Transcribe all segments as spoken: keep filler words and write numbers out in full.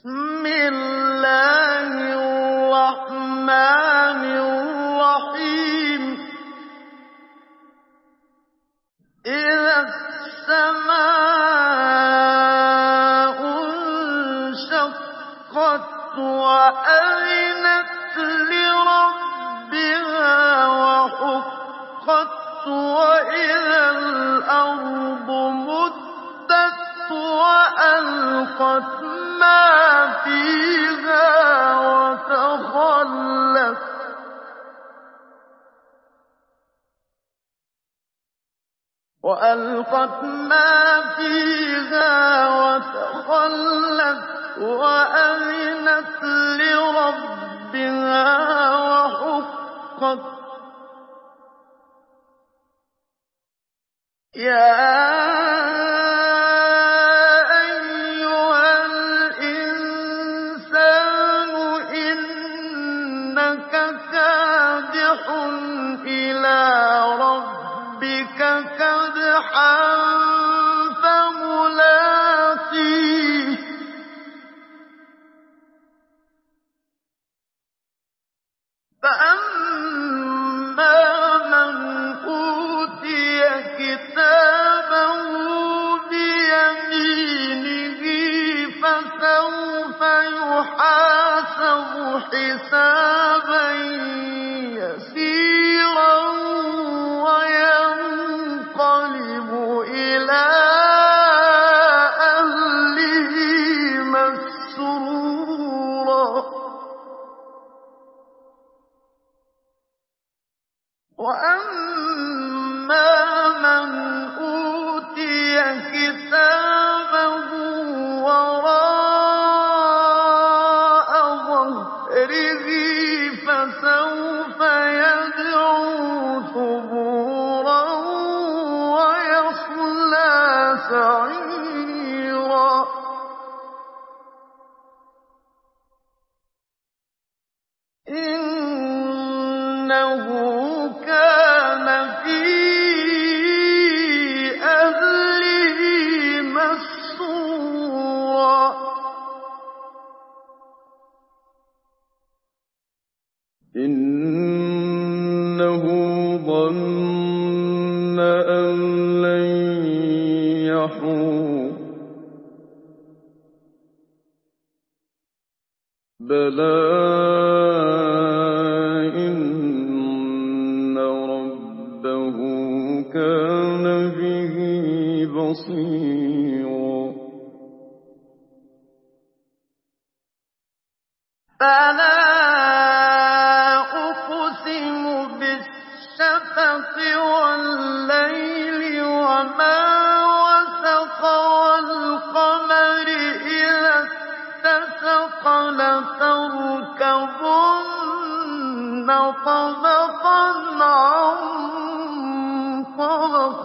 بسم الله الرحمن الرحيم إذا السماء انشقت وأذنت لربها وحقت وإذا الأرض مدت وألقت ما فيها وتخلت وألقت ما فيها وتخلت وأذنت لربها وحقت يا إلى ربك كدحا فملاقيه فأما من أوتي كتابه بيمينه فسوف يحاسب حسابا يسيرا وينقلب إلى أهله مسرورا وأما من أوتي كتابه وراء ظهره فسوف يدعو ثبورا ويصلى سعيرا إنه كان في أهله مسرورا إنه ظن أن لن يحور بلى إن ربه كان به بصيرا فلا أقسم بالشفق والليل وما وسق والقمر إذا اتسق لتركبن طبقا عن طبق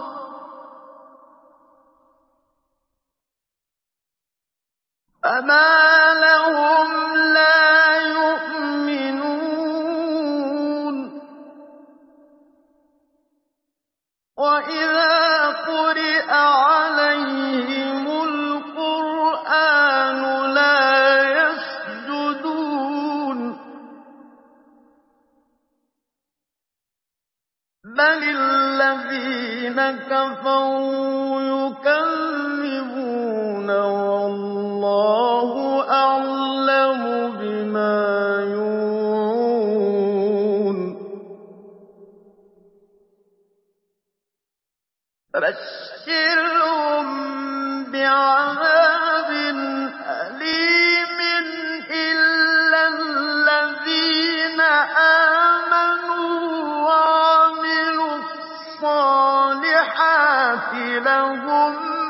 فما لهم لا يؤمنون وإذا قرئ عليهم القرآن لا يسجدون بل الذين كفروا يكذبون والله أعلم بما يوعون فبشرهم بعذاب أليم إلا الذين آمنوا وعملوا الصالحات لهم